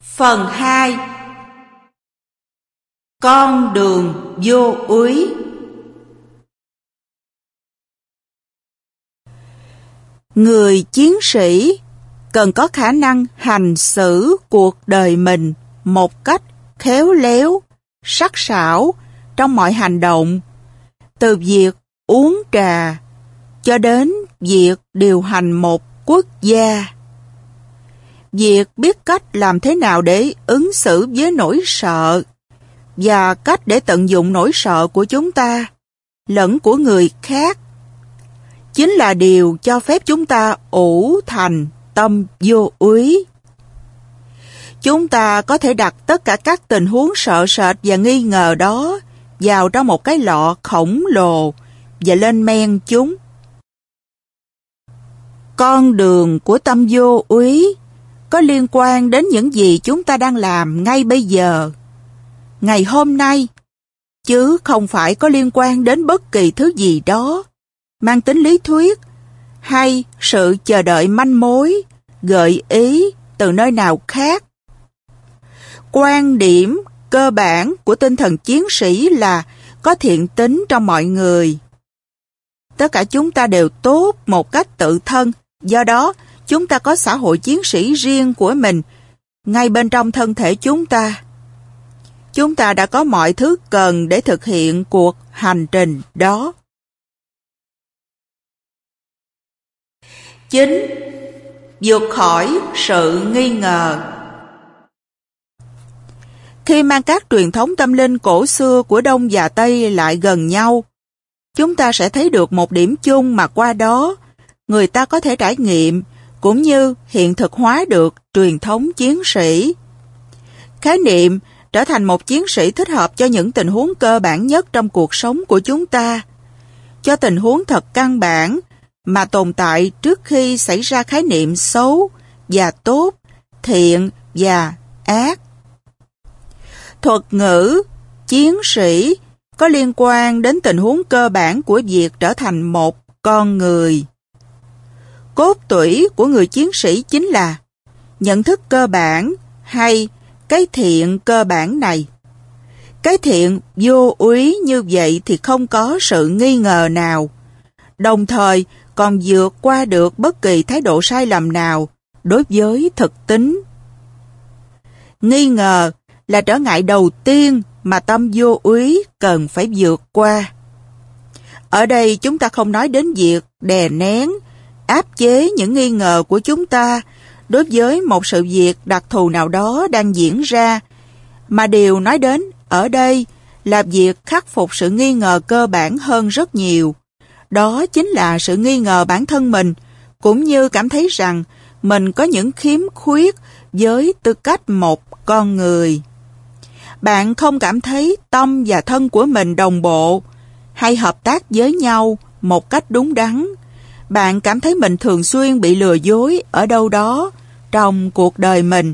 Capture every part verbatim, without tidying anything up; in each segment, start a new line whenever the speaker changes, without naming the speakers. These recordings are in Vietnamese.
Phần hai. Con đường vô úy. Người chiến sĩ cần có khả năng hành xử cuộc đời mình một cách khéo léo, sắc sảo trong mọi hành động, từ việc uống trà cho đến việc điều hành một quốc gia. Việc biết cách làm thế nào để ứng xử với nỗi sợ và cách để tận dụng nỗi sợ của chúng ta lẫn của người khác chính là điều cho phép chúng ta ủ thành tâm vô úy. Chúng ta có thể đặt tất cả các tình huống sợ sệt và nghi ngờ đó vào trong một cái lọ khổng lồ và lên men chúng. Con đường của tâm vô úy có liên quan đến những gì chúng ta đang làm ngay bây giờ, ngày hôm nay, chứ không phải có liên quan đến bất kỳ thứ gì đó mang tính lý thuyết hay sự chờ đợi manh mối, gợi ý từ nơi nào khác. Quan điểm cơ bản của tinh thần chiến sĩ là có thiện tính trong mọi người. Tất cả chúng ta đều tốt một cách tự thân, do đó chúng ta có xã hội chiến sĩ riêng của mình ngay bên trong thân thể chúng ta. Chúng ta đã có mọi thứ cần để thực hiện cuộc hành trình đó. Chín. Vượt khỏi sự nghi ngờ. Khi mang các truyền thống tâm linh cổ xưa của Đông và Tây lại gần nhau, chúng ta sẽ thấy được một điểm chung mà qua đó người ta có thể trải nghiệm cũng như hiện thực hóa được truyền thống chiến sĩ. Khái niệm trở thành một chiến sĩ thích hợp cho những tình huống cơ bản nhất trong cuộc sống của chúng ta, cho tình huống thật căn bản mà tồn tại trước khi xảy ra khái niệm xấu và tốt, thiện và ác. Thuật ngữ chiến sĩ có liên quan đến tình huống cơ bản của việc trở thành một con người. Cốt tủy của người chiến sĩ chính là nhận thức cơ bản hay cái thiện cơ bản này. Cái thiện vô úy như vậy thì không có sự nghi ngờ nào, đồng thời còn vượt qua được bất kỳ thái độ sai lầm nào đối với thực tính. Nghi ngờ là trở ngại đầu tiên mà tâm vô úy cần phải vượt qua. Ở đây chúng ta không nói đến việc đè nén, áp chế những nghi ngờ của chúng ta đối với một sự việc đặc thù nào đó đang diễn ra, mà điều nói đến ở đây là việc khắc phục sự nghi ngờ cơ bản hơn rất nhiều. Đó chính là sự nghi ngờ bản thân mình, cũng như cảm thấy rằng mình có những khiếm khuyết với tư cách một con người. Bạn không cảm thấy tâm và thân của mình đồng bộ hay hợp tác với nhau một cách đúng đắn. Bạn cảm thấy mình thường xuyên bị lừa dối ở đâu đó trong cuộc đời mình.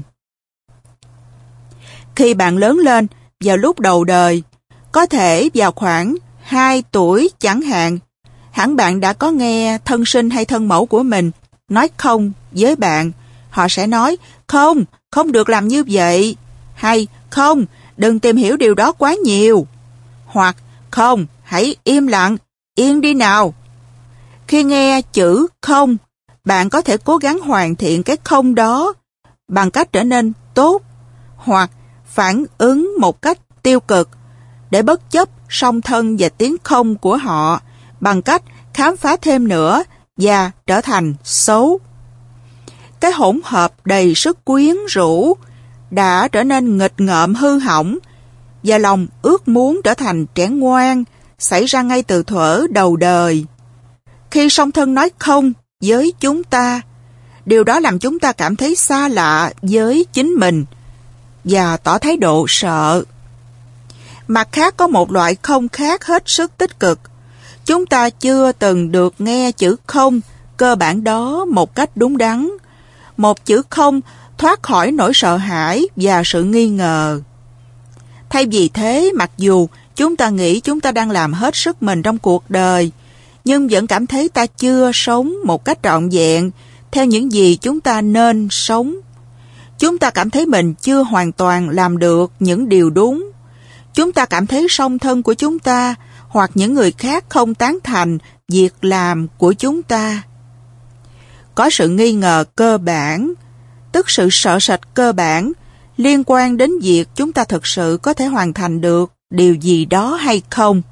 Khi bạn lớn lên vào lúc đầu đời, có thể vào khoảng hai tuổi chẳng hạn, hẳn bạn đã có nghe thân sinh hay thân mẫu của mình nói không với bạn. Họ sẽ nói, không, không được làm như vậy, hay không, đừng tìm hiểu điều đó quá nhiều, hoặc không, hãy im lặng, yên đi nào. Khi nghe chữ không, bạn có thể cố gắng hoàn thiện cái không đó bằng cách trở nên tốt, hoặc phản ứng một cách tiêu cực để bất chấp song thân và tiếng không của họ bằng cách khám phá thêm nữa và trở thành xấu. Cái hỗn hợp đầy sức quyến rũ đã trở nên nghịch ngợm hư hỏng, và lòng ước muốn trở thành trẻ ngoan xảy ra ngay từ thuở đầu đời. Khi song thân nói không với chúng ta, điều đó làm chúng ta cảm thấy xa lạ với chính mình và tỏ thái độ sợ. Mặt khác, có một loại không khác hết sức tích cực. Chúng ta chưa từng được nghe chữ không cơ bản đó một cách đúng đắn. Một chữ không thoát khỏi nỗi sợ hãi và sự nghi ngờ. Thay vì thế, mặc dù chúng ta nghĩ chúng ta đang làm hết sức mình trong cuộc đời, nhưng vẫn cảm thấy ta chưa sống một cách trọn vẹn theo những gì chúng ta nên sống. Chúng ta cảm thấy mình chưa hoàn toàn làm được những điều đúng. Chúng ta cảm thấy song thân của chúng ta hoặc những người khác không tán thành việc làm của chúng ta. Có sự nghi ngờ cơ bản, tức sự sợ sệt cơ bản, liên quan đến việc chúng ta thực sự có thể hoàn thành được điều gì đó hay không.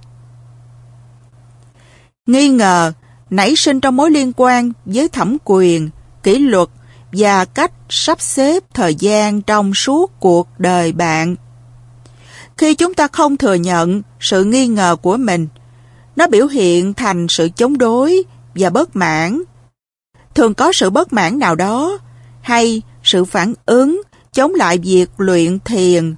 Nghi ngờ nảy sinh trong mối liên quan với thẩm quyền, kỷ luật và cách sắp xếp thời gian trong suốt cuộc đời bạn. Khi chúng ta không thừa nhận sự nghi ngờ của mình, nó biểu hiện thành sự chống đối và bất mãn. Thường có sự bất mãn nào đó hay sự phản ứng chống lại việc luyện thiền.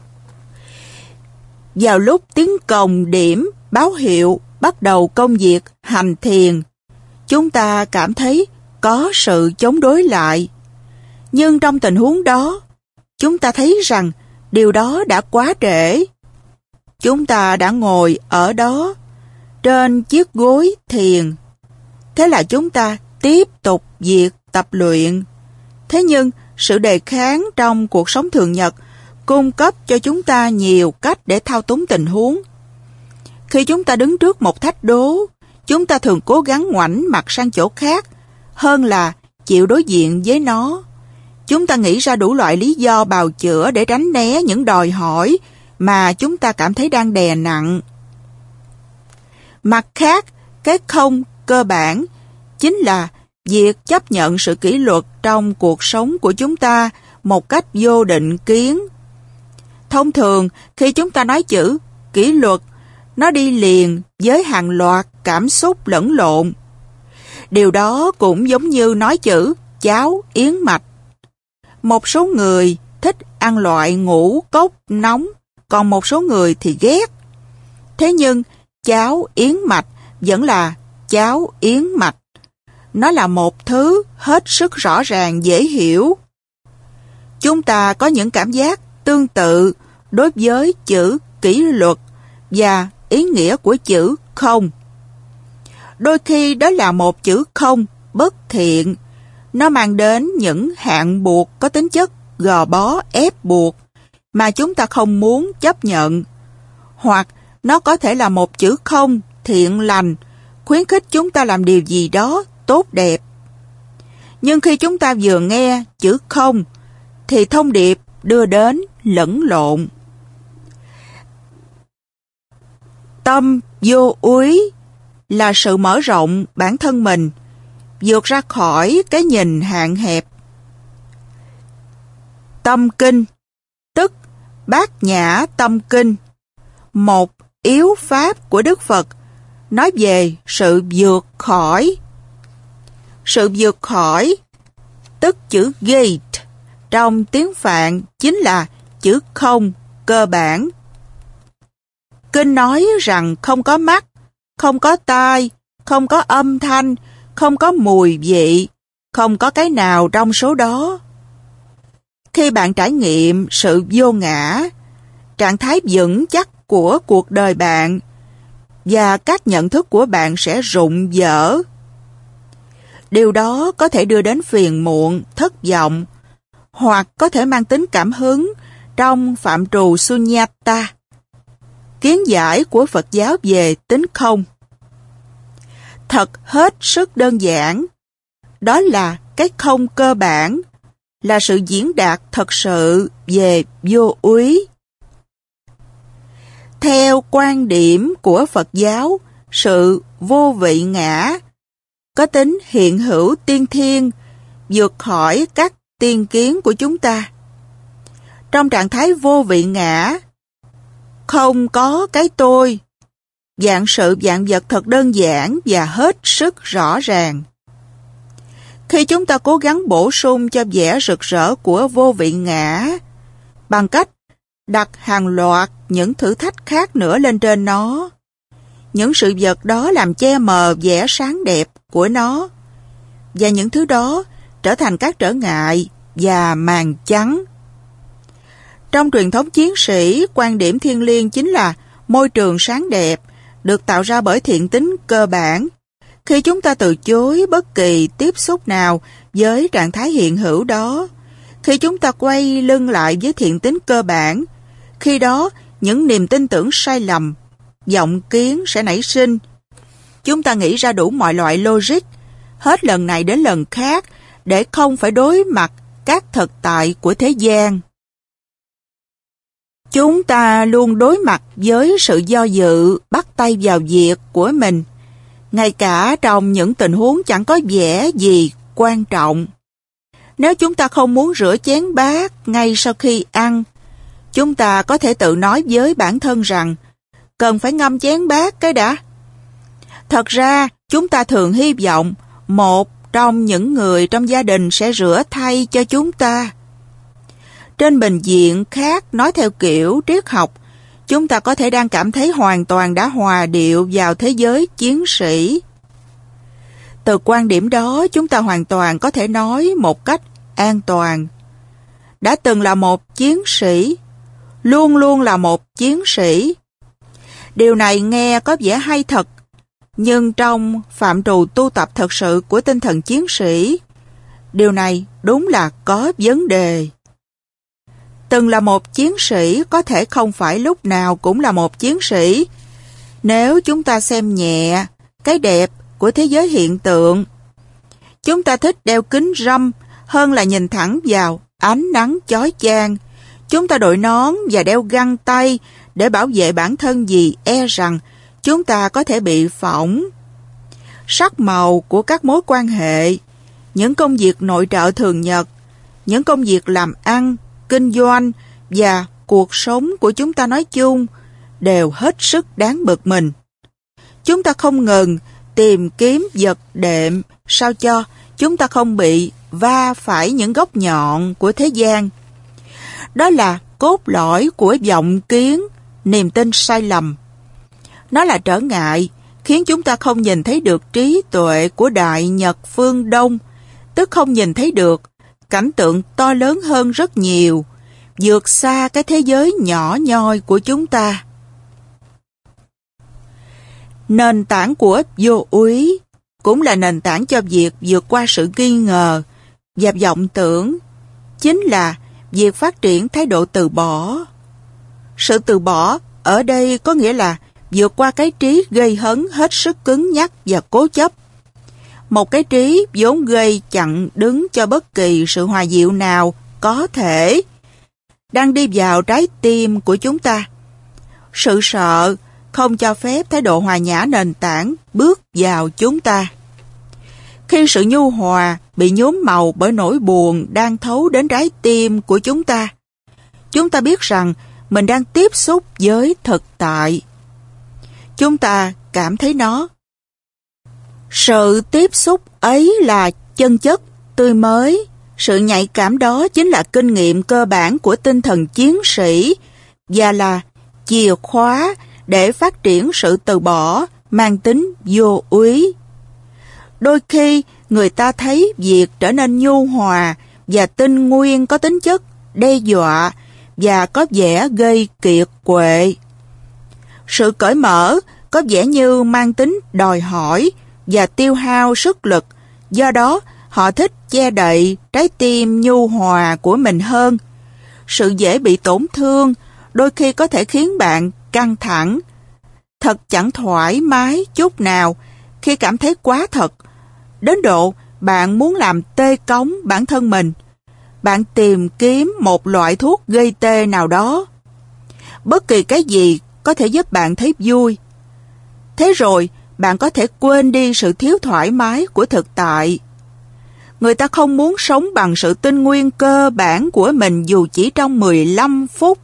Vào lúc tiếng còng điểm báo hiệu bắt đầu công việc hành thiền, chúng ta cảm thấy có sự chống đối lại. Nhưng trong tình huống đó, chúng ta thấy rằng điều đó đã quá trễ. Chúng ta đã ngồi ở đó, trên chiếc gối thiền. Thế là chúng ta tiếp tục việc tập luyện. Thế nhưng, sự đề kháng trong cuộc sống thường nhật cung cấp cho chúng ta nhiều cách để thao túng tình huống. Khi chúng ta đứng trước một thách đố, chúng ta thường cố gắng ngoảnh mặt sang chỗ khác hơn là chịu đối diện với nó. Chúng ta nghĩ ra đủ loại lý do bào chữa để tránh né những đòi hỏi mà chúng ta cảm thấy đang đè nặng. Mặt khác, cái không cơ bản chính là việc chấp nhận sự kỷ luật trong cuộc sống của chúng ta một cách vô định kiến. Thông thường, khi chúng ta nói chữ kỷ luật, nó đi liền với hàng loạt cảm xúc lẫn lộn. Điều đó cũng giống như nói chữ cháo yến mạch. Một số người thích ăn loại ngũ cốc nóng, còn một số người thì ghét. Thế nhưng, cháo yến mạch vẫn là cháo yến mạch. Nó là một thứ hết sức rõ ràng dễ hiểu. Chúng ta có những cảm giác tương tự đối với chữ kỷ luật và ý nghĩa của chữ không. Đôi khi đó là một chữ không bất thiện. Nó mang đến những hạn buộc có tính chất gò bó ép buộc mà chúng ta không muốn chấp nhận. Hoặc nó có thể là một chữ không thiện lành, khuyến khích chúng ta làm điều gì đó tốt đẹp. Nhưng khi chúng ta vừa nghe chữ không, thì thông điệp đưa đến lẫn lộn. Tâm vô úy là sự mở rộng bản thân mình, vượt ra khỏi cái nhìn hạn hẹp. Tâm kinh, tức Bát Nhã Tâm Kinh, một yếu pháp của Đức Phật, nói về sự vượt khỏi. Sự vượt khỏi, tức chữ gate, trong tiếng Phạn chính là chữ không cơ bản. Kinh nói rằng không có mắt, không có tai, không có âm thanh, không có mùi vị, không có cái nào trong số đó. Khi bạn trải nghiệm sự vô ngã, trạng thái vững chắc của cuộc đời bạn, và các nhận thức của bạn sẽ rụng vỡ. Điều đó có thể đưa đến phiền muộn, thất vọng, hoặc có thể mang tính cảm hứng trong phạm trù Sunyata, kiến giải của Phật giáo về tính không. Thật hết sức đơn giản, đó là cái không cơ bản, là sự diễn đạt thật sự về vô úy. Theo quan điểm của Phật giáo, sự vô vị ngã có tính hiện hữu tiên thiên, vượt khỏi các tiên kiến của chúng ta. Trong trạng thái vô vị ngã, không có cái tôi, vạn sự vạn vật thật đơn giản và hết sức rõ ràng. Khi chúng ta cố gắng bổ sung cho vẻ rực rỡ của vô vị ngã bằng cách đặt hàng loạt những thử thách khác nữa lên trên nó, những sự vật đó làm che mờ vẻ sáng đẹp của nó, và những thứ đó trở thành các trở ngại và màn chắn. Trong truyền thống chiến sĩ, quan điểm thiêng liêng chính là môi trường sáng đẹp được tạo ra bởi thiện tính cơ bản. Khi chúng ta từ chối bất kỳ tiếp xúc nào với trạng thái hiện hữu đó, Khi chúng ta quay lưng lại với thiện tính cơ bản, khi đó những niềm tin tưởng sai lầm, vọng kiến sẽ nảy sinh. Chúng ta nghĩ ra đủ mọi loại logic, hết lần này đến lần khác, để không phải đối mặt các thực tại của thế gian. Chúng ta luôn đối mặt với sự do dự, bắt tay vào việc của mình, ngay cả trong những tình huống chẳng có vẻ gì quan trọng. Nếu chúng ta không muốn rửa chén bát ngay sau khi ăn, chúng ta có thể tự nói với bản thân rằng cần phải ngâm chén bát cái đã. Thật ra, chúng ta thường hy vọng một trong những người trong gia đình sẽ rửa thay cho chúng ta. Trên bình diện khác, nói theo kiểu triết học, chúng ta có thể đang cảm thấy hoàn toàn đã hòa điệu vào thế giới chiến sĩ. Từ quan điểm đó, chúng ta hoàn toàn có thể nói một cách an toàn. Đã từng là một chiến sĩ, luôn luôn là một chiến sĩ. Điều này nghe có vẻ hay thật, nhưng trong phạm trù tu tập thật sự của tinh thần chiến sĩ, điều này đúng là có vấn đề. Từng là một chiến sĩ có thể không phải lúc nào cũng là một chiến sĩ. Nếu chúng ta xem nhẹ cái đẹp của thế giới hiện tượng, chúng ta thích đeo kính râm hơn là nhìn thẳng vào ánh nắng chói chang. Chúng ta đội nón và đeo găng tay để bảo vệ bản thân vì e rằng chúng ta có thể bị phỏng. Sắc màu của các mối quan hệ, những công việc nội trợ thường nhật, những công việc làm ăn, kinh doanh và cuộc sống của chúng ta nói chung đều hết sức đáng bực mình. Chúng ta không ngừng tìm kiếm vật đệm sao cho chúng ta không bị va phải những góc nhọn của thế gian. Đó là cốt lõi của vọng kiến, niềm tin sai lầm. Nó là trở ngại khiến chúng ta không nhìn thấy được trí tuệ của Đại Nhật phương Đông, tức không nhìn thấy được cảnh tượng to lớn hơn rất nhiều, vượt xa cái thế giới nhỏ nhoi của chúng ta. Nền tảng của vô úy cũng là nền tảng cho việc vượt qua sự nghi ngờ và vọng tưởng, chính là việc phát triển thái độ từ bỏ. Sự từ bỏ ở đây có nghĩa là vượt qua cái trí gây hấn hết sức cứng nhắc và cố chấp. Một cái trí vốn gây chặn đứng cho bất kỳ sự hòa dịu nào có thể đang đi vào trái tim của chúng ta. Sự sợ không cho phép thái độ hòa nhã nền tảng bước vào chúng ta. Khi sự nhu hòa bị nhuốm màu bởi nỗi buồn đang thấu đến trái tim của chúng ta, chúng ta biết rằng mình đang tiếp xúc với thực tại. Chúng ta cảm thấy nó. Sự tiếp xúc ấy là chân chất, tươi mới. Sự nhạy cảm đó chính là kinh nghiệm cơ bản của tinh thần chiến sĩ và là chìa khóa để phát triển sự từ bỏ mang tính vô úy. Đôi khi người ta thấy việc trở nên nhu hòa và tinh nguyên có tính chất đe dọa và có vẻ gây kiệt quệ. Sự cởi mở có vẻ như mang tính đòi hỏi và tiêu hao sức lực, do đó họ thích che đậy trái tim nhu hòa của mình hơn. Sự dễ bị tổn thương đôi khi có thể khiến bạn căng thẳng. Thật chẳng thoải mái chút nào khi cảm thấy quá thật, đến độ bạn muốn làm tê cống bản thân mình. Bạn tìm kiếm một loại thuốc gây tê nào đó. Bất kỳ cái gì có thể giúp bạn thấy vui. Thế rồi, bạn có thể quên đi sự thiếu thoải mái của thực tại. Người ta không muốn sống bằng sự tinh nguyên cơ bản của mình dù chỉ trong mười lăm phút.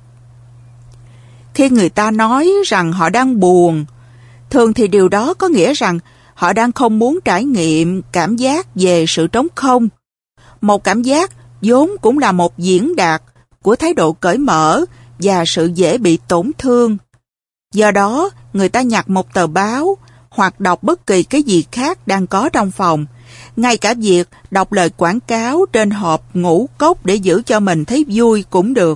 Khi người ta nói rằng họ đang buồn, thường thì điều đó có nghĩa rằng họ đang không muốn trải nghiệm cảm giác về sự trống không. Một cảm giác vốn cũng là một diễn đạt của thái độ cởi mở và sự dễ bị tổn thương. Do đó, người ta nhặt một tờ báo hoặc đọc bất kỳ cái gì khác đang có trong phòng, ngay cả việc đọc lời quảng cáo trên hộp ngũ cốc để giữ cho mình thấy vui cũng được.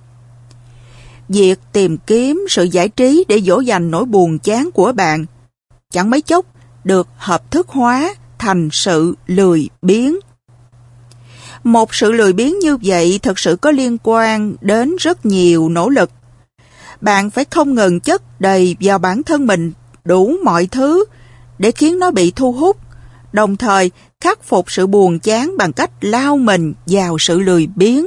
Việc tìm kiếm sự giải trí để dỗ dành nỗi buồn chán của bạn chẳng mấy chốc được hợp thức hóa thành sự lười biếng. Một sự lười biếng như vậy thực sự có liên quan đến rất nhiều nỗ lực. Bạn phải không ngừng chất đầy vào bản thân mình đủ mọi thứ để khiến nó bị thu hút, đồng thời khắc phục sự buồn chán bằng cách lao mình vào sự lười biếng.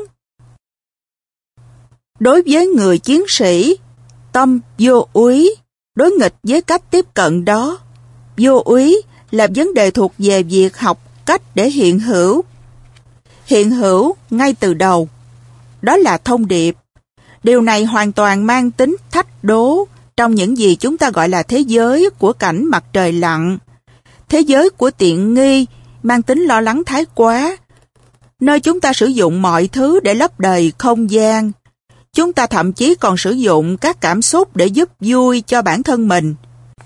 Đối với người chiến sĩ, tâm vô úy đối nghịch với cách tiếp cận đó. Vô úy là vấn đề thuộc về việc học cách để hiện hữu. Hiện hữu ngay từ đầu. Đó là thông điệp. Điều này hoàn toàn mang tính thách đố trong những gì chúng ta gọi là thế giới của cảnh mặt trời lặn. Thế giới của tiện nghi mang tính lo lắng thái quá, nơi chúng ta sử dụng mọi thứ để lấp đầy không gian. Chúng ta thậm chí còn sử dụng các cảm xúc để giúp vui cho bản thân mình.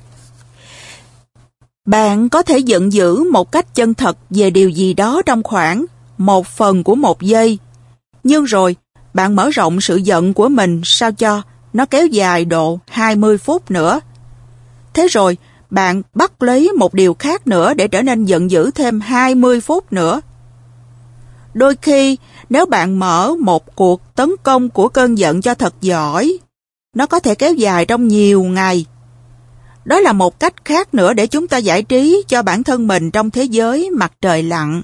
Bạn có thể giận dữ một cách chân thật về điều gì đó trong khoảng một phần của một giây, nhưng rồi bạn mở rộng sự giận của mình sao cho nó kéo dài độ hai mươi phút nữa. Thế rồi bạn bắt lấy một điều khác nữa để trở nên giận dữ thêm hai mươi phút nữa. Đôi khi, nếu bạn mở một cuộc tấn công của cơn giận cho thật giỏi, nó có thể kéo dài trong nhiều ngày. Đó là một cách khác nữa để chúng ta giải trí cho bản thân mình trong thế giới mặt trời lặn.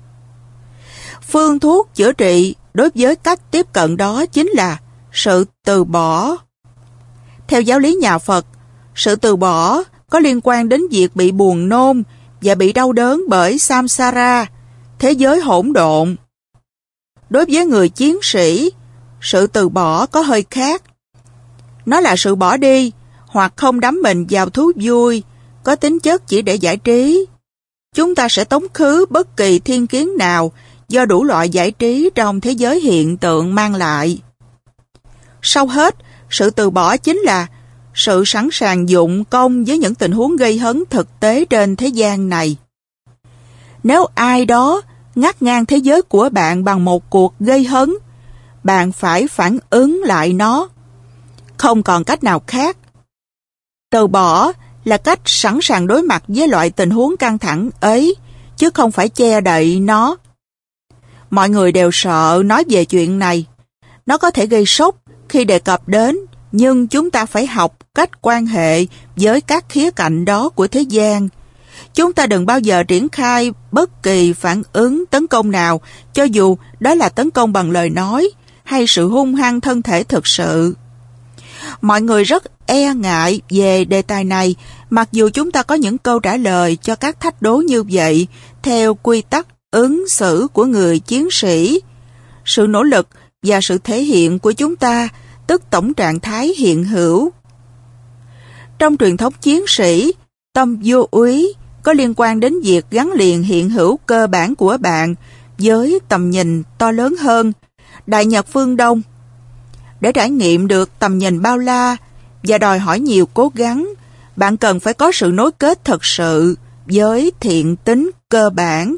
Phương thuốc chữa trị đối với cách tiếp cận đó chính là sự từ bỏ. Theo giáo lý nhà Phật, sự từ bỏ có liên quan đến việc bị buồn nôn và bị đau đớn bởi samsara, thế giới hỗn độn. Đối với người chiến sĩ, sự từ bỏ có hơi khác. Nó là sự bỏ đi hoặc không đắm mình vào thú vui, có tính chất chỉ để giải trí. Chúng ta sẽ tống khứ bất kỳ thiên kiến nào do đủ loại giải trí trong thế giới hiện tượng mang lại. Sau hết, sự từ bỏ chính là sự sẵn sàng dụng công với những tình huống gây hấn thực tế trên thế gian này. Nếu ai đó ngắt ngang thế giới của bạn bằng một cuộc gây hấn, bạn phải phản ứng lại nó. Không còn cách nào khác. Từ bỏ là cách sẵn sàng đối mặt với loại tình huống căng thẳng ấy, chứ không phải che đậy nó. Mọi người đều sợ nói về chuyện này. Nó có thể gây sốc khi đề cập đến, nhưng chúng ta phải học cách quan hệ với các khía cạnh đó của thế gian. Chúng ta đừng bao giờ triển khai bất kỳ phản ứng tấn công nào, cho dù đó là tấn công bằng lời nói hay sự hung hăng thân thể thực sự. Mọi người rất e ngại về đề tài này, mặc dù chúng ta có những câu trả lời cho các thách đố như vậy theo quy tắc ứng xử của người chiến sĩ. Sự nỗ lực và sự thể hiện của chúng ta, tức tổng trạng thái hiện hữu. Trong truyền thống chiến sĩ, tâm vô úy có liên quan đến việc gắn liền hiện hữu cơ bản của bạn với tầm nhìn to lớn hơn, đại nhật phương Đông. Để trải nghiệm được tầm nhìn bao la và đòi hỏi nhiều cố gắng, bạn cần phải có sự nối kết thật sự với thiện tính cơ bản.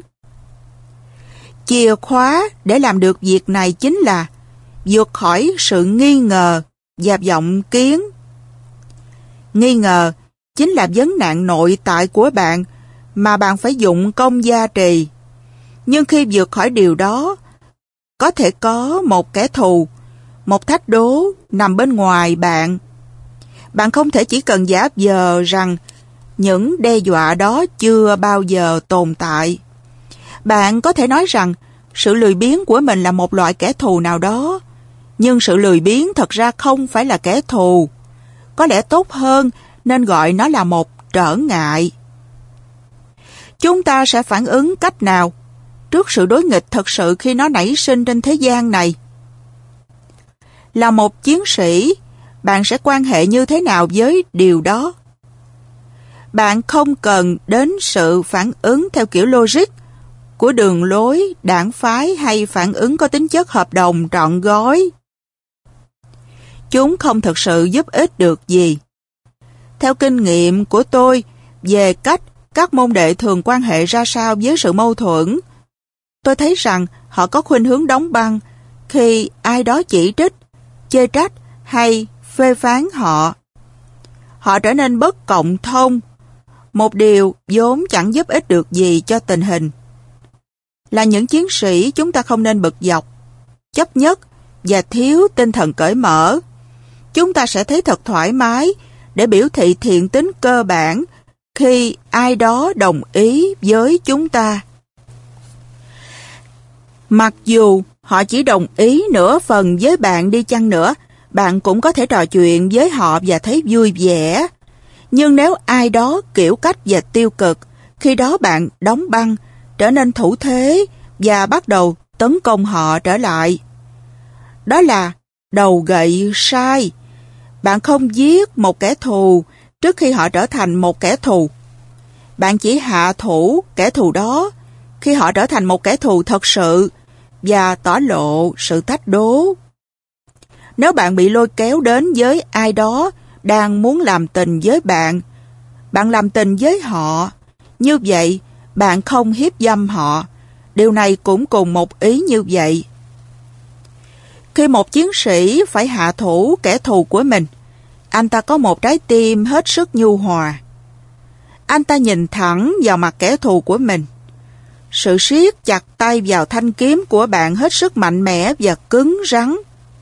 Chìa khóa để làm được việc này chính là vượt khỏi sự nghi ngờ và vọng kiến. Nghi ngờ chính là vấn nạn nội tại của bạn mà bạn phải dụng công gia trì. Nhưng khi vượt khỏi điều đó, có thể có một kẻ thù, một thách đố nằm bên ngoài bạn. Bạn không thể chỉ cần giả vờ rằng những đe dọa đó chưa bao giờ tồn tại. Bạn có thể nói rằng sự lười biếng của mình là một loại kẻ thù nào đó, nhưng sự lười biếng thật ra không phải là kẻ thù. Có lẽ tốt hơn nên gọi nó là một trở ngại. Chúng ta sẽ phản ứng cách nào trước sự đối nghịch thật sự khi nó nảy sinh trên thế gian này? Là một chiến sĩ, bạn sẽ quan hệ như thế nào với điều đó? Bạn không cần đến sự phản ứng theo kiểu logic của đường lối, đảng phái hay phản ứng có tính chất hợp đồng trọn gói. Chúng không thực sự giúp ích được gì. Theo kinh nghiệm của tôi về cách các môn đệ thường quan hệ ra sao với sự mâu thuẫn, tôi thấy rằng họ có khuynh hướng đóng băng khi ai đó chỉ trích, chê trách hay phê phán họ. Họ trở nên bất cộng thông, một điều vốn chẳng giúp ích được gì cho tình hình. là những chiến sĩ chúng ta không nên bực dọc, chấp nhất và thiếu tinh thần cởi mở. Chúng ta sẽ thấy thật thoải mái để biểu thị thiện tính cơ bản khi ai đó đồng ý với chúng ta. Mặc dù họ chỉ đồng ý nửa phần với bạn đi chăng nữa, bạn cũng có thể trò chuyện với họ và thấy vui vẻ. Nhưng nếu ai đó kiểu cách và tiêu cực, khi đó bạn đóng băng, trở nên thủ thế và bắt đầu tấn công họ trở lại. Đó là đầu gậy sai. Bạn không giết một kẻ thù trước khi họ trở thành một kẻ thù. Bạn chỉ hạ thủ kẻ thù đó khi họ trở thành một kẻ thù thật sự và tỏ lộ sự thách đố. Nếu bạn bị lôi kéo đến với ai đó đang muốn làm tình với bạn, bạn làm tình với họ, như vậy bạn không hiếp dâm họ. Điều này cũng cùng một ý như vậy. Khi một chiến sĩ phải hạ thủ kẻ thù của mình, anh ta có một trái tim hết sức nhu hòa. Anh ta nhìn thẳng vào mặt kẻ thù của mình. Sự siết chặt tay vào thanh kiếm của bạn hết sức mạnh mẽ và cứng rắn.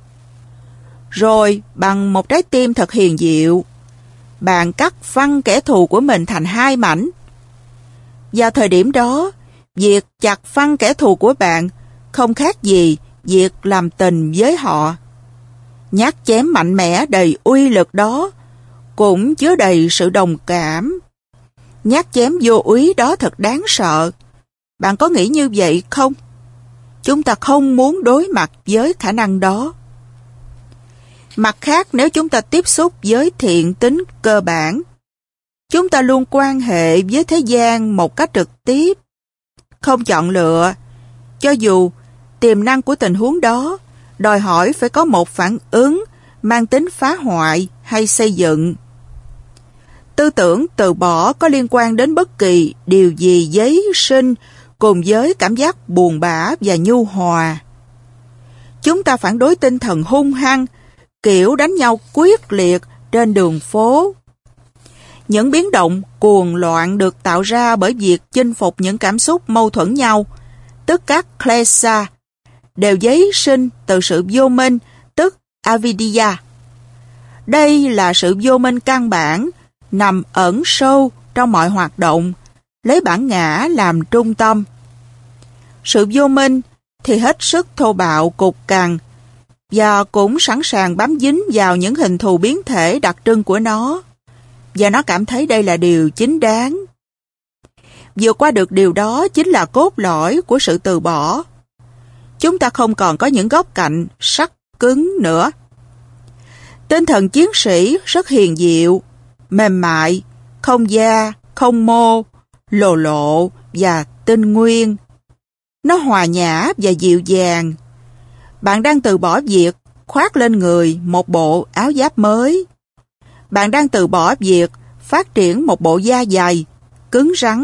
Rồi bằng một trái tim thật hiền diệu, bạn cắt phăng kẻ thù của mình thành hai mảnh. Vào thời điểm đó, việc chặt phăng kẻ thù của bạn không khác gì việc làm tình với họ. Nhát chém mạnh mẽ đầy uy lực đó cũng chứa đầy sự đồng cảm. Nhát chém vô úy đó thật đáng sợ. Bạn có nghĩ như vậy không? Chúng ta không muốn đối mặt với khả năng đó. Mặt khác, nếu chúng ta tiếp xúc với thiện tính cơ bản, chúng ta luôn quan hệ với thế gian một cách trực tiếp, không chọn lựa, cho dù tiềm năng của tình huống đó đòi hỏi phải có một phản ứng mang tính phá hoại hay xây dựng. Tư tưởng từ bỏ có liên quan đến bất kỳ điều gì giấy sinh cùng với cảm giác buồn bã và nhu hòa. Chúng ta phản đối tinh thần hung hăng, kiểu đánh nhau quyết liệt trên đường phố. Những biến động cuồng loạn được tạo ra bởi việc chinh phục những cảm xúc mâu thuẫn nhau, tức các klesa, đều giấy sinh từ sự vô minh, tức avidya. Đây là sự vô minh căn bản, nằm ẩn sâu trong mọi hoạt động, lấy bản ngã làm trung tâm. Sự vô minh thì hết sức thô bạo cục cằn và cũng sẵn sàng bám dính vào những hình thù biến thể đặc trưng của nó, và nó cảm thấy đây là điều chính đáng. Vượt qua được điều đó chính là cốt lõi của sự từ bỏ. Chúng ta không còn có những góc cạnh sắc cứng nữa. Tinh thần chiến sĩ rất hiền diệu, mềm mại, không da, không mô, lồ lộ và tinh nguyên. Nó hòa nhã và dịu dàng. Bạn đang từ bỏ việc khoác lên người một bộ áo giáp mới. Bạn đang từ bỏ việc phát triển một bộ da dày, cứng rắn.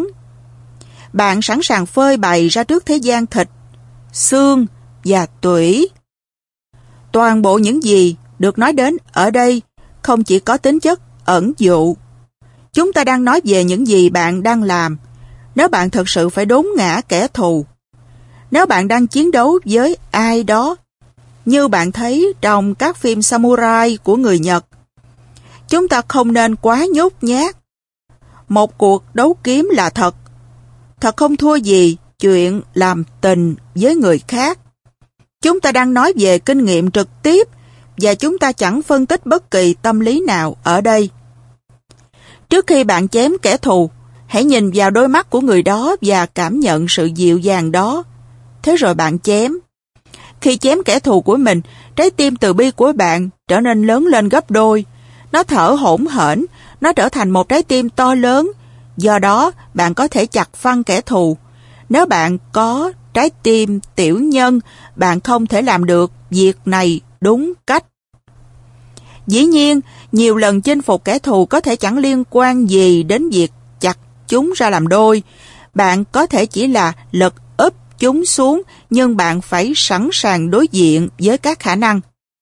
Bạn sẵn sàng phơi bày ra trước thế gian thịt, xương và tủy. Toàn bộ những gì được nói đến ở đây không chỉ có tính chất ẩn dụ. Chúng ta đang nói về những gì bạn đang làm nếu bạn thực sự phải đốn ngã kẻ thù. Nếu bạn đang chiến đấu với ai đó, như bạn thấy trong các phim samurai của người Nhật, chúng ta không nên quá nhút nhát. Một cuộc đấu kiếm là thật. Thật không thua gì chuyện làm tình với người khác. Chúng ta đang nói về kinh nghiệm trực tiếp và chúng ta chẳng phân tích bất kỳ tâm lý nào ở đây. Trước khi bạn chém kẻ thù, hãy nhìn vào đôi mắt của người đó và cảm nhận sự dịu dàng đó. Thế rồi bạn chém. Khi chém kẻ thù của mình, trái tim từ bi của bạn trở nên lớn lên gấp đôi. Nó thở hổn hển, nó trở thành một trái tim to lớn. Do đó, bạn có thể chặt phăng kẻ thù. Nếu bạn có trái tim tiểu nhân, bạn không thể làm được việc này đúng cách. Dĩ nhiên, nhiều lần chinh phục kẻ thù có thể chẳng liên quan gì đến việc chặt chúng ra làm đôi. Bạn có thể chỉ là lật úp chúng xuống, nhưng bạn phải sẵn sàng đối diện với các khả năng.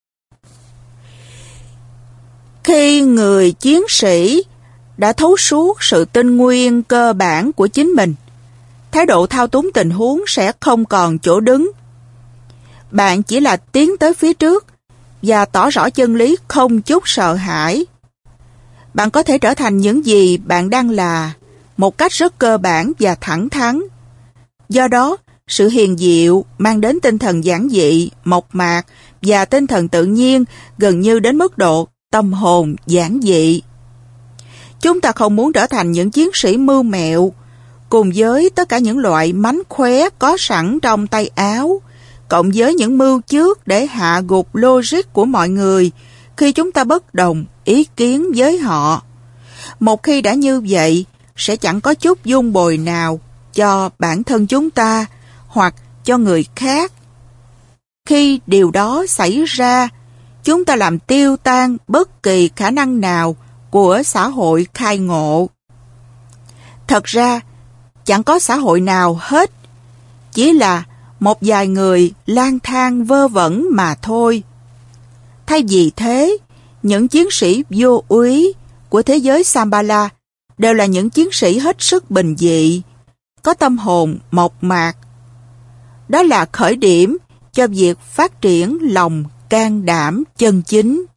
Khi người chiến sĩ đã thấu suốt sự tinh nguyên cơ bản của chính mình, thái độ thao túng tình huống sẽ không còn chỗ đứng. Bạn chỉ là tiến tới phía trước và tỏ rõ chân lý không chút sợ hãi. Bạn có thể trở thành những gì bạn đang là một cách rất cơ bản và thẳng thắn. Do đó, sự hiền diệu mang đến tinh thần giản dị, mộc mạc và tinh thần tự nhiên gần như đến mức độ tâm hồn giản dị. Chúng ta không muốn trở thành những chiến sĩ mưu mẹo, cùng với tất cả những loại mánh khóe có sẵn trong tay áo, cộng với những mưu trước để hạ gục logic của mọi người khi chúng ta bất đồng ý kiến với họ. Một khi đã như vậy, sẽ chẳng có chút dung bồi nào cho bản thân chúng ta hoặc cho người khác. Khi điều đó xảy ra, chúng ta làm tiêu tan bất kỳ khả năng nào của xã hội khai ngộ. Thật ra, chẳng có xã hội nào hết, chỉ là một vài người lang thang vơ vẩn mà thôi. Thay vì thế, những chiến sĩ vô úy của thế giới Shambhala đều là những chiến sĩ hết sức bình dị, có tâm hồn mộc mạc. Đó là khởi điểm cho việc phát triển lòng can đảm chân chính.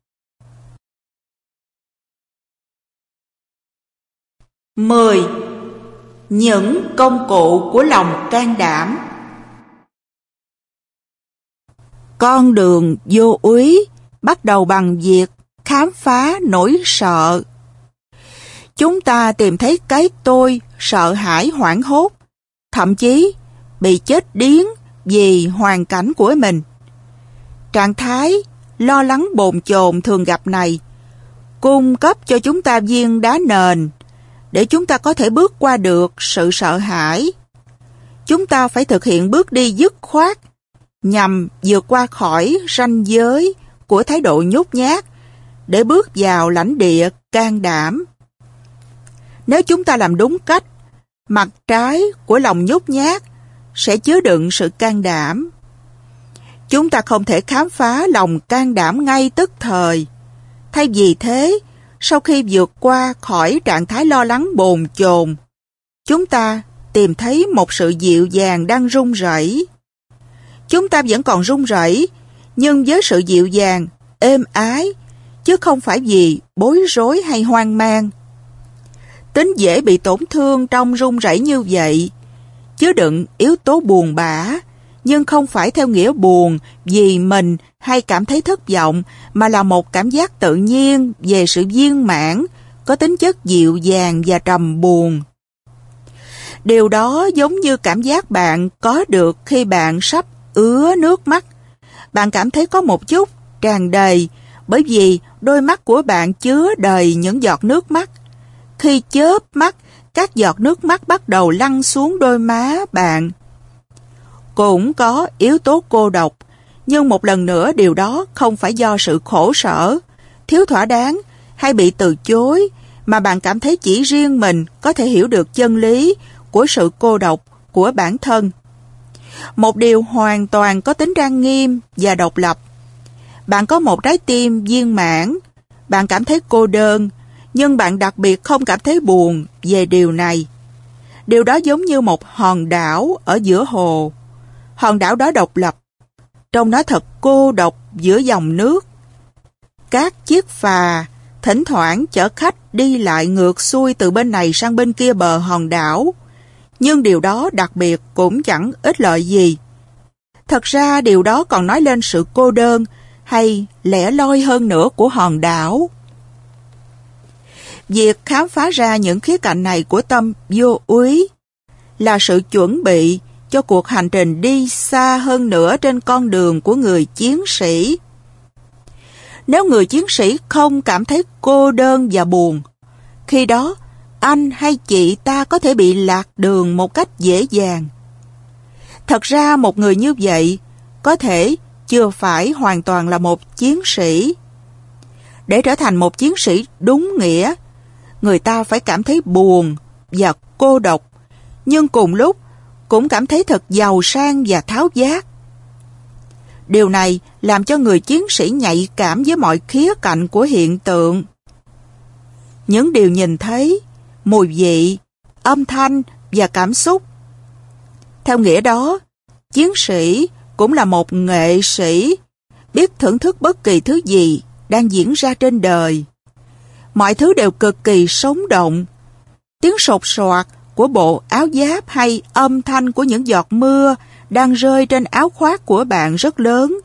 mười. Những công cụ của lòng can đảm. Con đường vô úy bắt đầu bằng việc khám phá nỗi sợ. Chúng ta tìm thấy cái tôi sợ hãi hoảng hốt, thậm chí bị chết điếng vì hoàn cảnh của mình. Trạng thái lo lắng bồn chồn thường gặp này cung cấp cho chúng ta viên đá nền để chúng ta có thể bước qua được sự sợ hãi. Chúng ta phải thực hiện bước đi dứt khoát nhằm vượt qua khỏi ranh giới của thái độ nhút nhát để bước vào lãnh địa can đảm. Nếu chúng ta làm đúng cách, mặt trái của lòng nhút nhát sẽ chứa đựng sự can đảm. Chúng ta không thể khám phá lòng can đảm ngay tức thời. Thay vì thế, sau khi vượt qua khỏi trạng thái lo lắng bồn chồn, chúng ta tìm thấy một sự dịu dàng đang run rẩy. Chúng ta vẫn còn run rẩy, nhưng với sự dịu dàng, êm ái, chứ không phải vì bối rối hay hoang mang. Tính dễ bị tổn thương trong run rẩy như vậy, chứa đựng yếu tố buồn bã, nhưng không phải theo nghĩa buồn vì mình hay cảm thấy thất vọng, mà là một cảm giác tự nhiên về sự viên mãn, có tính chất dịu dàng và trầm buồn. Điều đó giống như cảm giác bạn có được khi bạn sắp ứa nước mắt. Bạn cảm thấy có một chút tràn đầy, bởi vì đôi mắt của bạn chứa đầy những giọt nước mắt. Khi chớp mắt, các giọt nước mắt bắt đầu lăn xuống đôi má bạn. Cũng có yếu tố cô độc, nhưng một lần nữa điều đó không phải do sự khổ sở, thiếu thỏa đáng hay bị từ chối, mà bạn cảm thấy chỉ riêng mình có thể hiểu được chân lý của sự cô độc của bản thân. Một điều hoàn toàn có tính trang nghiêm và độc lập. Bạn có một trái tim viên mãn, bạn cảm thấy cô đơn, nhưng bạn đặc biệt không cảm thấy buồn về điều này. Điều đó giống như một hòn đảo ở giữa hồ. Hòn đảo đó độc lập, trông nó thật cô độc giữa dòng nước. Các chiếc phà thỉnh thoảng chở khách đi lại ngược xuôi từ bên này sang bên kia bờ hòn đảo, nhưng điều đó đặc biệt cũng chẳng ích lợi gì. Thật ra điều đó còn nói lên sự cô đơn hay lẻ loi hơn nữa của hòn đảo. Việc khám phá ra những khía cạnh này của tâm vô úy là sự chuẩn bị cho cuộc hành trình đi xa hơn nữa trên con đường của người chiến sĩ. Nếu người chiến sĩ không cảm thấy cô đơn và buồn, khi đó anh hay chị ta có thể bị lạc đường một cách dễ dàng. Thật ra một người như vậy có thể chưa phải hoàn toàn là một chiến sĩ. Để trở thành một chiến sĩ đúng nghĩa, người ta phải cảm thấy buồn và cô độc, nhưng cùng lúc cũng cảm thấy thật giàu sang và tháo vát. Điều này làm cho người chiến sĩ nhạy cảm với mọi khía cạnh của hiện tượng. Những điều nhìn thấy, mùi vị, âm thanh và cảm xúc Theo nghĩa đó, chiến sĩ cũng là một nghệ sĩ, biết thưởng thức bất kỳ thứ gì đang diễn ra trên đời. Mọi thứ đều cực kỳ sống động. Tiếng sột soạt của bộ áo giáp hay âm thanh của những giọt mưa đang rơi trên áo khoác của bạn rất lớn.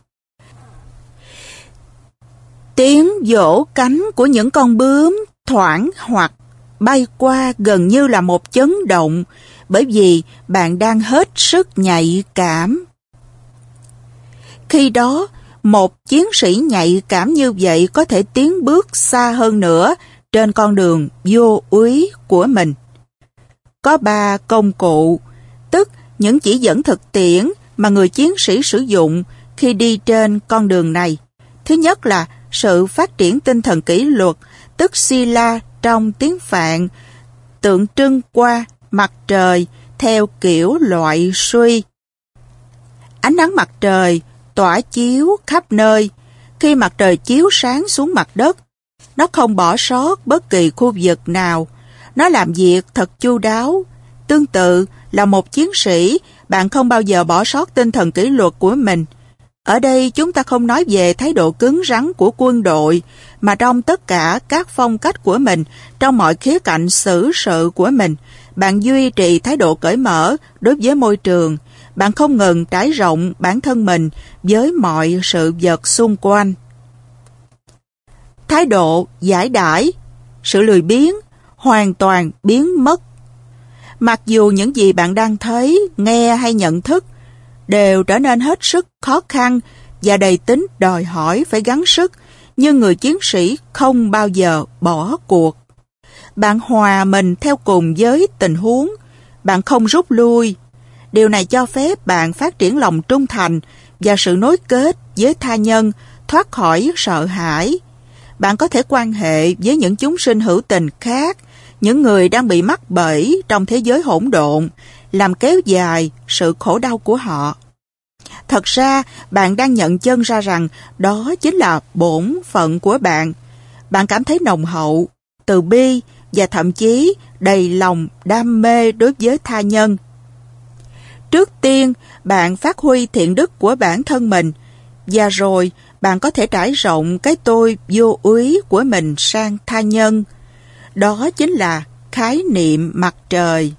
Tiếng vỗ cánh của những con bướm thoảng hoặc bay qua gần như là một chấn động, bởi vì bạn đang hết sức nhạy cảm. Khi đó, một chiến sĩ nhạy cảm như vậy có thể tiến bước xa hơn nữa trên con đường vô úy của mình. Có ba công cụ, tức những chỉ dẫn thực tiễn mà người chiến sĩ sử dụng khi đi trên con đường này. Thứ nhất là sự phát triển tinh thần kỷ luật, tức Sila trong tiếng Phạn, tượng trưng qua mặt trời theo kiểu loại suy. Ánh nắng mặt trời tỏa chiếu khắp nơi. Khi mặt trời chiếu sáng xuống mặt đất, nó không bỏ sót bất kỳ khu vực nào. Nó làm việc thật chu đáo. Tương tự là một chiến sĩ, bạn không bao giờ bỏ sót tinh thần kỷ luật của mình. Ở đây chúng ta không nói về thái độ cứng rắn của quân đội, mà trong tất cả các phong cách của mình, trong mọi khía cạnh xử sự của mình, bạn duy trì thái độ cởi mở đối với môi trường. Bạn không ngừng trải rộng bản thân mình với mọi sự vật xung quanh. Thái độ giải đãi, sự lười biếng, hoàn toàn biến mất. Mặc dù những gì bạn đang thấy, nghe hay nhận thức đều trở nên hết sức khó khăn và đầy tính đòi hỏi phải gắng sức, nhưng người chiến sĩ không bao giờ bỏ cuộc. Bạn hòa mình theo cùng với tình huống, bạn không rút lui. Điều này cho phép bạn phát triển lòng trung thành và sự nối kết với tha nhân, thoát khỏi sợ hãi. Bạn có thể quan hệ với những chúng sinh hữu tình khác, những người đang bị mắc bẫy trong thế giới hỗn độn, làm kéo dài sự khổ đau của họ. Thật ra, bạn đang nhận chân ra rằng đó chính là bổn phận của bạn. Bạn cảm thấy nồng hậu, từ bi và thậm chí đầy lòng đam mê đối với tha nhân. Trước tiên, bạn phát huy thiện đức của bản thân mình, và rồi bạn có thể trải rộng cái tôi vô úy của mình sang tha nhân. Đó chính là khái niệm mặt trời.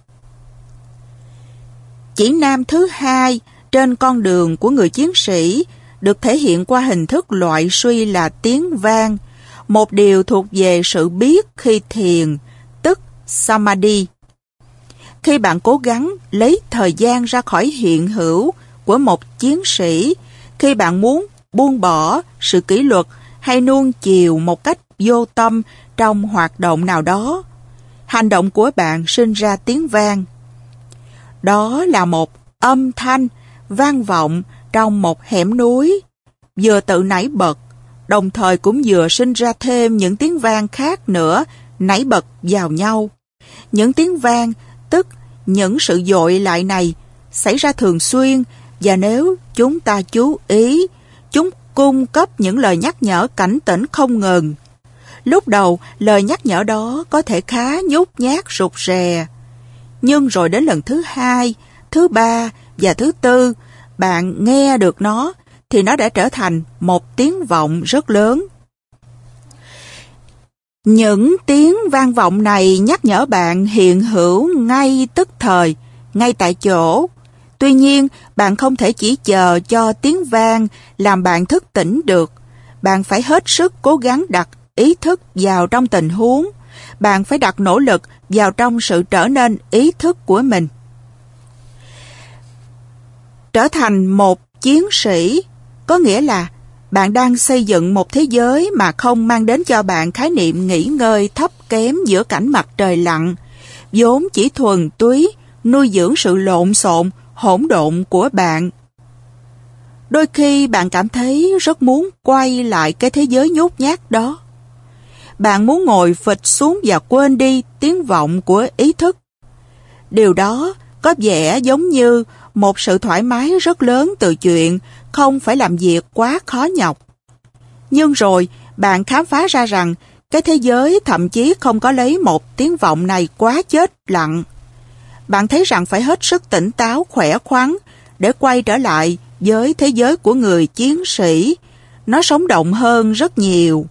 Chỉ nam thứ hai trên con đường của người chiến sĩ được thể hiện qua hình thức loại suy là tiếng vang, một điều thuộc về sự biết khi thiền, tức Samadhi. Khi bạn cố gắng lấy thời gian ra khỏi hiện hữu của một chiến sĩ, khi bạn muốn buông bỏ sự kỷ luật hay nuông chiều một cách vô tâm trong hoạt động nào đó, hành động của bạn sinh ra tiếng vang. Đó là một âm thanh vang vọng trong một hẻm núi, vừa tự nảy bật, đồng thời cũng vừa sinh ra thêm những tiếng vang khác nữa nảy bật vào nhau. Những tiếng vang, tức những sự dội lại này, xảy ra thường xuyên, và nếu chúng ta chú ý, chúng cung cấp những lời nhắc nhở cảnh tỉnh không ngừng. Lúc đầu, lời nhắc nhở đó có thể khá nhút nhát rụt rè, nhưng rồi đến lần thứ hai, thứ ba và thứ tư, bạn nghe được nó, thì nó đã trở thành một tiếng vọng rất lớn. Những tiếng vang vọng này nhắc nhở bạn hiện hữu ngay tức thời, ngay tại chỗ. Tuy nhiên, bạn không thể chỉ chờ cho tiếng vang làm bạn thức tỉnh được. Bạn phải hết sức cố gắng đặt ý thức vào trong tình huống. Bạn phải đặt nỗ lực vào trong sự trở nên ý thức của mình. Trở thành một chiến sĩ có nghĩa là bạn đang xây dựng một thế giới mà không mang đến cho bạn khái niệm nghỉ ngơi thấp kém giữa cảnh mặt trời lặn, vốn chỉ thuần túy nuôi dưỡng sự lộn xộn, hỗn độn của bạn. Đôi khi bạn cảm thấy rất muốn quay lại cái thế giới nhút nhát đó. Bạn muốn ngồi phịch xuống và quên đi tiếng vọng của ý thức. Điều đó có vẻ giống như một sự thoải mái rất lớn từ chuyện không phải làm việc quá khó nhọc. Nhưng rồi bạn khám phá ra rằng cái thế giới thậm chí không có lấy một tiếng vọng này quá chết lặng. bạn thấy rằng phải hết sức tỉnh táo, khỏe khoắn để quay trở lại với thế giới của người chiến sĩ. Nó sống động hơn rất nhiều.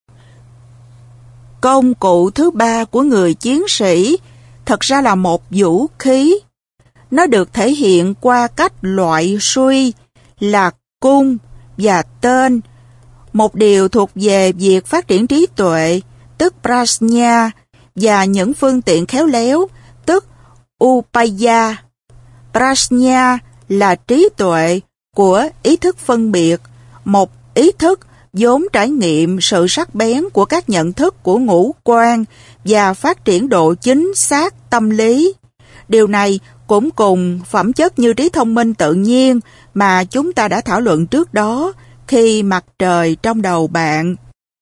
Công cụ thứ ba của người chiến sĩ thật ra là một vũ khí. Nó được thể hiện qua cách loại suy là cung và tên. Một điều thuộc về việc phát triển trí tuệ, tức prajna, và những phương tiện khéo léo, tức upaya. Prajna là trí tuệ của ý thức phân biệt, một ý thức vốn trải nghiệm sự sắc bén của các nhận thức của ngũ quan và phát triển độ chính xác tâm lý. Điều này cũng cùng phẩm chất như trí thông minh tự nhiên mà chúng ta đã thảo luận trước đó khi mặt trời trong đầu bạn.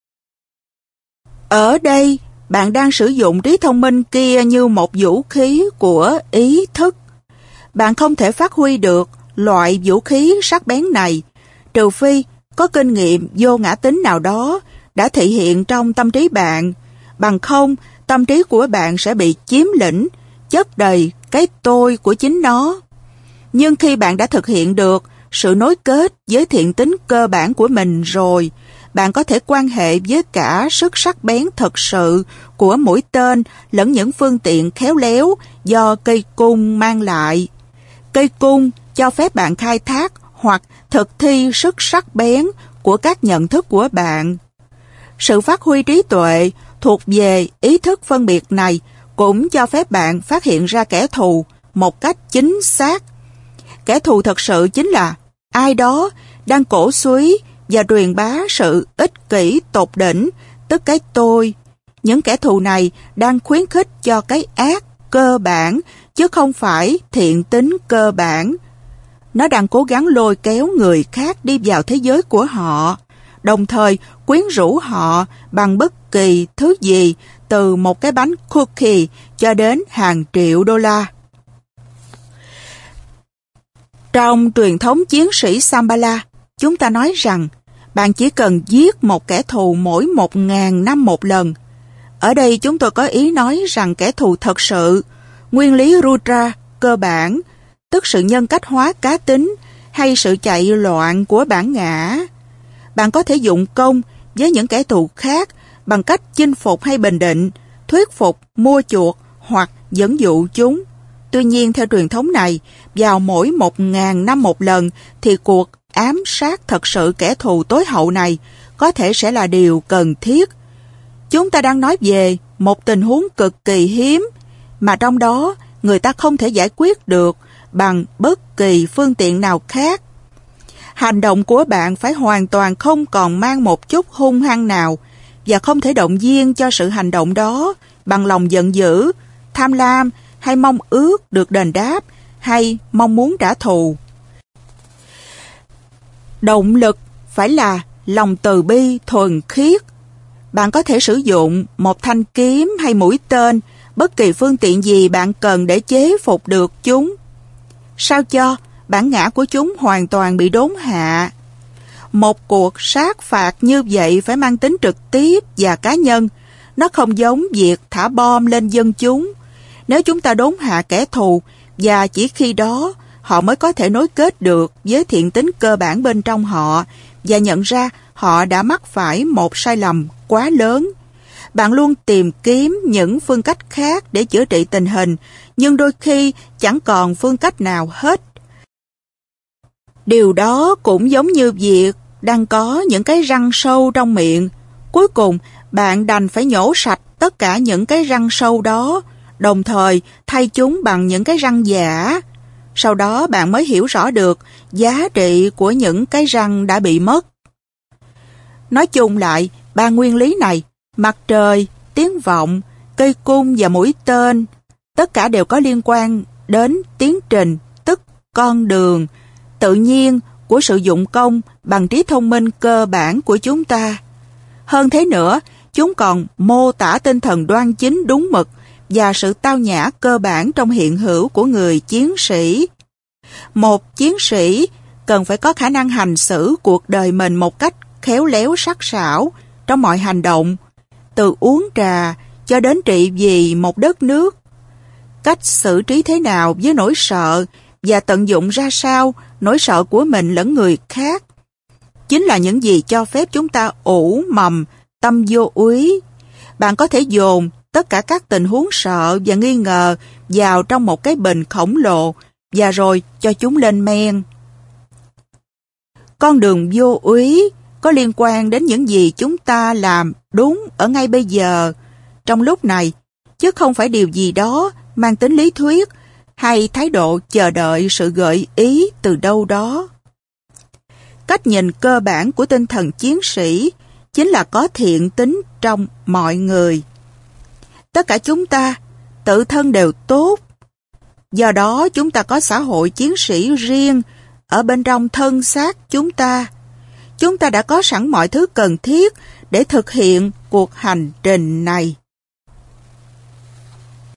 Ở đây, bạn đang sử dụng trí thông minh kia như một vũ khí của ý thức. Bạn không thể phát huy được loại vũ khí sắc bén này, trừ phi có kinh nghiệm vô ngã tính nào đó đã thể hiện trong tâm trí bạn. Bằng không, tâm trí của bạn sẽ bị chiếm lĩnh, chất đầy cái tôi của chính nó. Nhưng khi bạn đã thực hiện được sự nối kết với thiện tính cơ bản của mình rồi, bạn có thể quan hệ với cả sức sắc bén thật sự của mũi tên lẫn những phương tiện khéo léo do cây cung mang lại. Cây cung cho phép bạn khai thác hoặc thực thi sức sắc bén của các nhận thức của bạn. Sự phát huy trí tuệ thuộc về ý thức phân biệt này cũng cho phép bạn phát hiện ra kẻ thù một cách chính xác. Kẻ thù thật sự chính là ai đó đang cổ suý và truyền bá sự ích kỷ tột đỉnh, tức cái tôi. Những kẻ thù này đang khuyến khích cho cái ác cơ bản, chứ không phải thiện tính cơ bản. Nó đang cố gắng lôi kéo người khác đi vào thế giới của họ, đồng thời quyến rũ họ bằng bất kỳ thứ gì, từ một cái bánh cookie cho đến hàng triệu đô la. Trong truyền thống chiến sĩ Shambhala, chúng ta nói rằng bạn chỉ cần giết một kẻ thù mỗi một ngàn năm một lần. Ở đây chúng tôi có ý nói rằng kẻ thù thật sự, nguyên lý Rudra cơ bản, tức sự nhân cách hóa cá tính hay sự chạy loạn của bản ngã. Bạn có thể dụng công với những kẻ thù khác bằng cách chinh phục hay bình định, thuyết phục, mua chuộc hoặc dẫn dụ chúng. Tuy nhiên, theo truyền thống này, vào mỗi một ngàn năm một lần thì cuộc ám sát thật sự kẻ thù tối hậu này có thể sẽ là điều cần thiết. Chúng ta đang nói về một tình huống cực kỳ hiếm mà trong đó người ta không thể giải quyết được bằng bất kỳ phương tiện nào khác. Hành động của bạn phải hoàn toàn không còn mang một chút hung hăng nào và không thể động viên cho sự hành động đó bằng lòng giận dữ, tham lam hay mong ước được đền đáp hay mong muốn trả thù. Động lực phải là lòng từ bi thuần khiết. Bạn có thể sử dụng một thanh kiếm hay mũi tên, bất kỳ phương tiện gì bạn cần để chế phục được chúng, sao cho bản ngã của chúng hoàn toàn bị đốn hạ. Một cuộc sát phạt như vậy phải mang tính trực tiếp và cá nhân. Nó không giống việc thả bom lên dân chúng. Nếu chúng ta đốn hạ kẻ thù, và chỉ khi đó họ mới có thể nối kết được với thiện tính cơ bản bên trong họ và nhận ra họ đã mắc phải một sai lầm quá lớn. Bạn luôn tìm kiếm những phương cách khác để chữa trị tình hình, nhưng đôi khi chẳng còn phương cách nào hết. Điều đó cũng giống như việc đang có những cái răng sâu trong miệng. Cuối cùng, bạn đành phải nhổ sạch tất cả những cái răng sâu đó, đồng thời thay chúng bằng những cái răng giả. Sau đó bạn mới hiểu rõ được giá trị của những cái răng đã bị mất. Nói chung lại, ba nguyên lý này, mặt trời, tiếng vọng, cây cung và mũi tên, tất cả đều có liên quan đến tiến trình, tức con đường tự nhiên của sự dụng công bằng trí thông minh cơ bản của chúng ta. Hơn thế nữa, chúng còn mô tả tinh thần đoan chính đúng mực và sự tao nhã cơ bản trong hiện hữu của người chiến sĩ. Một chiến sĩ cần phải có khả năng hành xử cuộc đời mình một cách khéo léo sắc sảo trong mọi hành động, từ uống trà cho đến trị vì một đất nước. cách xử trí thế nào với nỗi sợ và tận dụng ra sao nỗi sợ của mình lẫn người khác, chính là những gì cho phép chúng ta ủ mầm tâm vô úy. Bạn có thể dồn tất cả các tình huống sợ và nghi ngờ vào trong một cái bình khổng lồ và rồi cho chúng lên men. Con đường vô úy có liên quan đến những gì chúng ta làm đúng ở ngay bây giờ, trong lúc này, chứ không phải điều gì đó mang tính lý thuyết hay thái độ chờ đợi sự gợi ý từ đâu đó. Cách nhìn cơ bản của tinh thần chiến sĩ chính là có thiện tính trong mọi người. Tất cả chúng ta tự thân đều tốt. Do đó chúng ta có xã hội chiến sĩ riêng ở bên trong thân xác chúng ta. Chúng ta đã có sẵn mọi thứ cần thiết để thực hiện cuộc hành trình này.